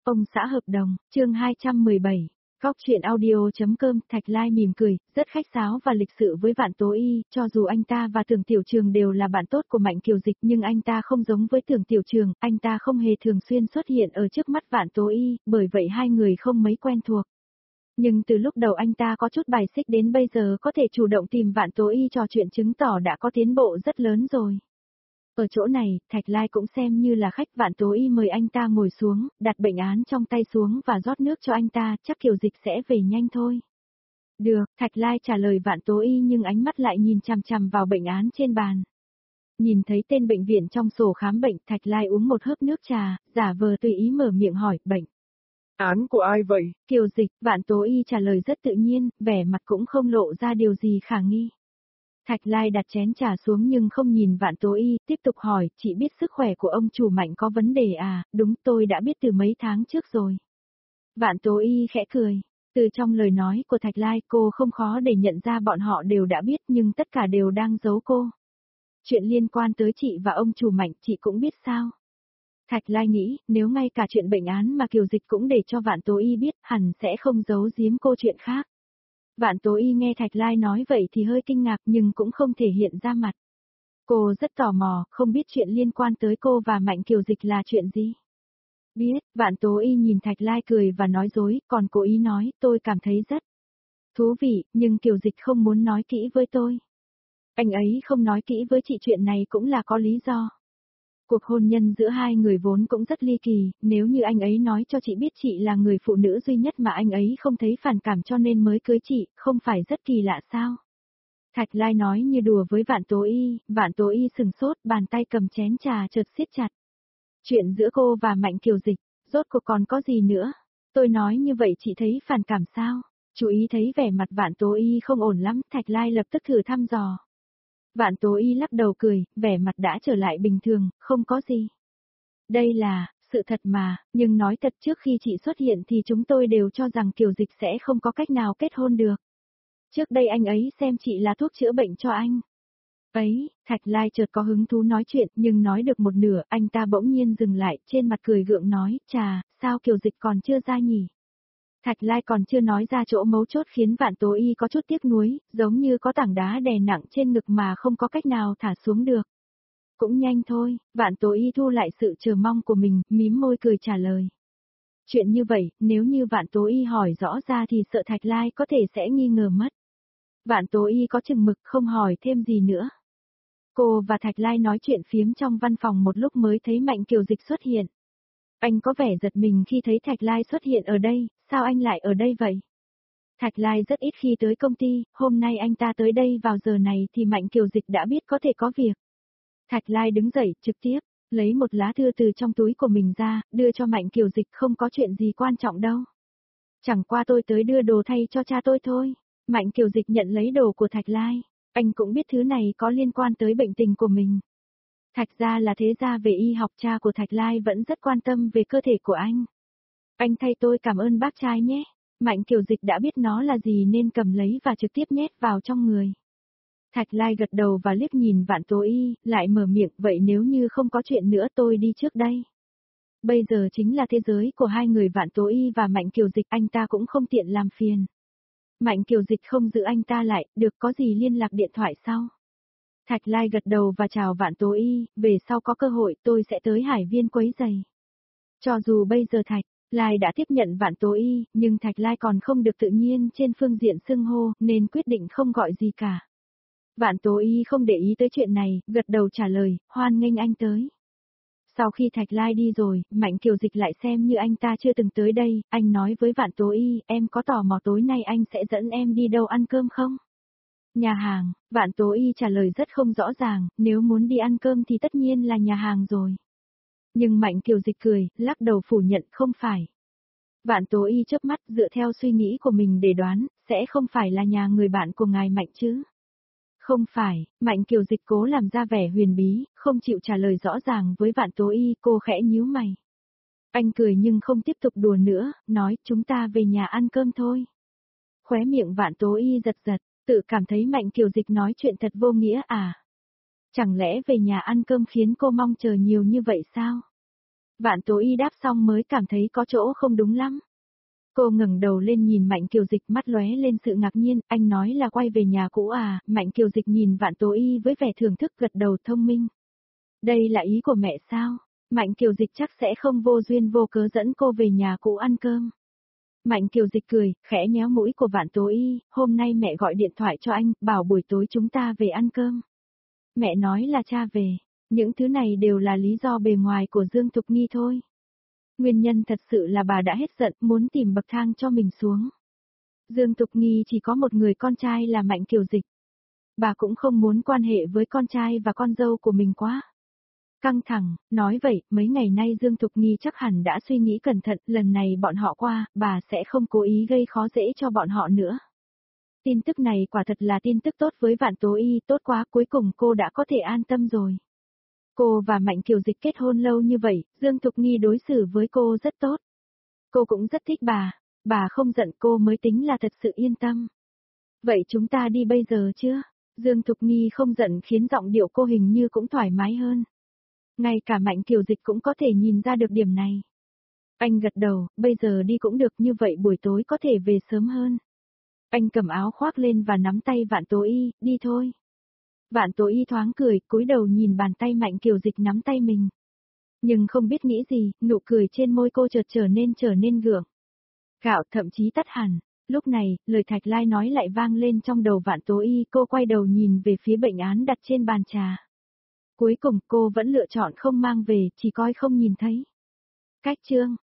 Ông xã hợp đồng, chương 217. Góc truyện audio.com. Thạch Lai mỉm cười, rất khách sáo và lịch sự với Vạn Tố Y, cho dù anh ta và Tưởng Tiểu Trường đều là bạn tốt của Mạnh Kiều Dịch nhưng anh ta không giống với Tưởng Tiểu Trường, anh ta không hề thường xuyên xuất hiện ở trước mắt Vạn Tố Y, bởi vậy hai người không mấy quen thuộc. Nhưng từ lúc đầu anh ta có chút bài xích đến bây giờ có thể chủ động tìm Vạn Tố Y trò chuyện chứng tỏ đã có tiến bộ rất lớn rồi. Ở chỗ này, Thạch Lai cũng xem như là khách. Vạn Tố Y mời anh ta ngồi xuống, đặt bệnh án trong tay xuống và rót nước cho anh ta, chắc Kiều Dịch sẽ về nhanh thôi. Được, Thạch Lai trả lời Vạn Tố Y nhưng ánh mắt lại nhìn chằm chằm vào bệnh án trên bàn. Nhìn thấy tên bệnh viện trong sổ khám bệnh, Thạch Lai uống một hớp nước trà, giả vờ tùy ý mở miệng hỏi, bệnh Án của ai vậy? Kiều Dịch. Vạn Tố Y trả lời rất tự nhiên, vẻ mặt cũng không lộ ra điều gì khả nghi. Thạch Lai đặt chén trà xuống nhưng không nhìn Vạn Tố Y, tiếp tục hỏi, chị biết sức khỏe của ông chủ Mạnh có vấn đề à? Đúng, tôi đã biết từ mấy tháng trước rồi. Vạn Tố Y khẽ cười. Từ trong lời nói của Thạch Lai cô không khó để nhận ra bọn họ đều đã biết nhưng tất cả đều đang giấu cô. Chuyện liên quan tới chị và ông chủ Mạnh chị cũng biết sao? Thạch Lai nghĩ, nếu ngay cả chuyện bệnh án mà Kiều Dịch cũng để cho Vạn Tố Y biết, hẳn sẽ không giấu giếm cô chuyện khác. Vạn Tố Y nghe Thạch Lai nói vậy thì hơi kinh ngạc nhưng cũng không thể hiện ra mặt. Cô rất tò mò, không biết chuyện liên quan tới cô và Mạnh Kiều Dịch là chuyện gì. Biết, Vạn Tố Y nhìn Thạch Lai cười và nói dối, còn cố ý nói, tôi cảm thấy rất thú vị, nhưng Kiều Dịch không muốn nói kỹ với tôi. Anh ấy không nói kỹ với chị chuyện này cũng là có lý do. Cuộc hôn nhân giữa hai người vốn cũng rất ly kỳ, nếu như anh ấy nói cho chị biết chị là người phụ nữ duy nhất mà anh ấy không thấy phản cảm cho nên mới cưới chị, không phải rất kỳ lạ sao? Thạch Lai nói như đùa với Vạn Tố Y sừng sốt, bàn tay cầm chén trà chợt siết chặt. Chuyện giữa cô và Mạnh Kiều Dịch, rốt cuộc còn có gì nữa? Tôi nói như vậy chị thấy phản cảm sao? Chú ý thấy vẻ mặt Vạn Tố Y không ổn lắm, Thạch Lai lập tức thử thăm dò. Vạn Tố Y lắc đầu cười, vẻ mặt đã trở lại bình thường, không có gì. Đây là sự thật mà, nhưng nói thật trước khi chị xuất hiện thì chúng tôi đều cho rằng Kiều Dịch sẽ không có cách nào kết hôn được. Trước đây anh ấy xem chị là thuốc chữa bệnh cho anh. Ấy, Thạch Lai chợt có hứng thú nói chuyện nhưng nói được một nửa anh ta bỗng nhiên dừng lại trên mặt cười gượng nói, chà, sao Kiều Dịch còn chưa ra nhỉ? Thạch Lai còn chưa nói ra chỗ mấu chốt khiến Vạn Tố Y có chút tiếc nuối, giống như có tảng đá đè nặng trên ngực mà không có cách nào thả xuống được. Cũng nhanh thôi, Vạn Tố Y thu lại sự chờ mong của mình, mím môi cười trả lời. Chuyện như vậy, nếu như Vạn Tố Y hỏi rõ ra thì sợ Thạch Lai có thể sẽ nghi ngờ mất. Vạn Tố Y có chừng mực không hỏi thêm gì nữa. Cô và Thạch Lai nói chuyện phiếm trong văn phòng một lúc mới thấy Mạnh Kiều Dịch xuất hiện. Anh có vẻ giật mình khi thấy Thạch Lai xuất hiện ở đây, sao anh lại ở đây vậy? Thạch Lai rất ít khi tới công ty, hôm nay anh ta tới đây vào giờ này thì Mạnh Kiều Dịch đã biết có thể có việc. Thạch Lai đứng dậy, trực tiếp, lấy một lá thư từ trong túi của mình ra, đưa cho Mạnh Kiều Dịch, không có chuyện gì quan trọng đâu. Chẳng qua tôi tới đưa đồ thay cho cha tôi thôi. Mạnh Kiều Dịch nhận lấy đồ của Thạch Lai. Anh cũng biết thứ này có liên quan tới bệnh tình của mình. Thạch gia là thế gia về y học, cha của Thạch Lai vẫn rất quan tâm về cơ thể của anh. Anh thay tôi cảm ơn bác trai nhé. Mạnh Kiều Dịch đã biết nó là gì nên cầm lấy và trực tiếp nhét vào trong người. Thạch Lai gật đầu và liếc nhìn Vạn Tố Y, lại mở miệng, vậy nếu như không có chuyện nữa tôi đi trước đây. Bây giờ chính là thế giới của hai người Vạn Tố Y và Mạnh Kiều Dịch, anh ta cũng không tiện làm phiền. Mạnh Kiều Dịch không giữ anh ta lại, được có gì liên lạc điện thoại sau. Thạch Lai gật đầu và chào Vạn Tố Y, về sau có cơ hội tôi sẽ tới Hải Viên quấy giày. Cho dù bây giờ Thạch Lai đã tiếp nhận Vạn Tố Y, nhưng Thạch Lai còn không được tự nhiên trên phương diện xưng hô, nên quyết định không gọi gì cả. Vạn Tố Y không để ý tới chuyện này, gật đầu trả lời, hoan nghênh anh tới. Sau khi Thạch Lai đi rồi, Mạnh Kiều Dịch lại xem như anh ta chưa từng tới đây, anh nói với Vạn Tố Y, em có tò mò tối nay anh sẽ dẫn em đi đâu ăn cơm không? Nhà hàng, Vạn Tố Y trả lời rất không rõ ràng, nếu muốn đi ăn cơm thì tất nhiên là nhà hàng rồi. Nhưng Mạnh Kiều Dịch cười, lắc đầu phủ nhận không phải. Vạn Tố Y chớp mắt dựa theo suy nghĩ của mình để đoán, sẽ không phải là nhà người bạn của ngài Mạnh chứ. Không phải, Mạnh Kiều Dịch cố làm ra vẻ huyền bí, không chịu trả lời rõ ràng với Vạn Tố Y, cô khẽ nhíu mày. Anh cười nhưng không tiếp tục đùa nữa, nói chúng ta về nhà ăn cơm thôi. Khóe miệng Vạn Tố Y giật giật, tự cảm thấy Mạnh Kiều Dịch nói chuyện thật vô nghĩa à. Chẳng lẽ về nhà ăn cơm khiến cô mong chờ nhiều như vậy sao? Vạn Tố Y đáp xong mới cảm thấy có chỗ không đúng lắm. Cô ngẩng đầu lên nhìn Mạnh Kiều Dịch, mắt lóe lên sự ngạc nhiên, anh nói là quay về nhà cũ à? Mạnh Kiều Dịch nhìn Vạn Tố Y với vẻ thưởng thức, gật đầu thông minh. Đây là ý của mẹ sao? Mạnh Kiều Dịch chắc sẽ không vô duyên vô cớ dẫn cô về nhà cũ ăn cơm. Mạnh Kiều Dịch cười, khẽ nhéo mũi của Vạn Tố Y, hôm nay mẹ gọi điện thoại cho anh, bảo buổi tối chúng ta về ăn cơm. Mẹ nói là cha về, những thứ này đều là lý do bề ngoài của Dương Thục Nghi thôi. Nguyên nhân thật sự là bà đã hết giận, muốn tìm bậc thang cho mình xuống. Dương Thục Nghi chỉ có một người con trai là Mạnh Kiều Dịch. Bà cũng không muốn quan hệ với con trai và con dâu của mình quá căng thẳng, nói vậy, mấy ngày nay Dương Thục Nghi chắc hẳn đã suy nghĩ cẩn thận, lần này bọn họ qua, bà sẽ không cố ý gây khó dễ cho bọn họ nữa. Tin tức này quả thật là tin tức tốt với Vạn Tố Y, tốt quá, cuối cùng cô đã có thể an tâm rồi. Cô và Mạnh Kiều Dịch kết hôn lâu như vậy, Dương Thục Nghi đối xử với cô rất tốt. Cô cũng rất thích bà không giận cô mới tính là thật sự yên tâm. Vậy chúng ta đi bây giờ chưa? Dương Thục Nghi không giận khiến giọng điệu cô hình như cũng thoải mái hơn. Ngay cả Mạnh Kiều Dịch cũng có thể nhìn ra được điểm này. Anh gật đầu, bây giờ đi cũng được, như vậy buổi tối có thể về sớm hơn. Anh cầm áo khoác lên và nắm tay Vạn Tố Y, đi thôi. Vạn Tố Y thoáng cười, cúi đầu nhìn bàn tay Mạnh Kiều Dịch nắm tay mình. Nhưng không biết nghĩ gì, nụ cười trên môi cô chợt trở nên gượng gạo, thậm chí tắt hẳn. Lúc này, lời Thạch Lai nói lại vang lên trong đầu Vạn Tố Y, cô quay đầu nhìn về phía bệnh án đặt trên bàn trà. Cuối cùng cô vẫn lựa chọn không mang về, chỉ coi không nhìn thấy. Cách chương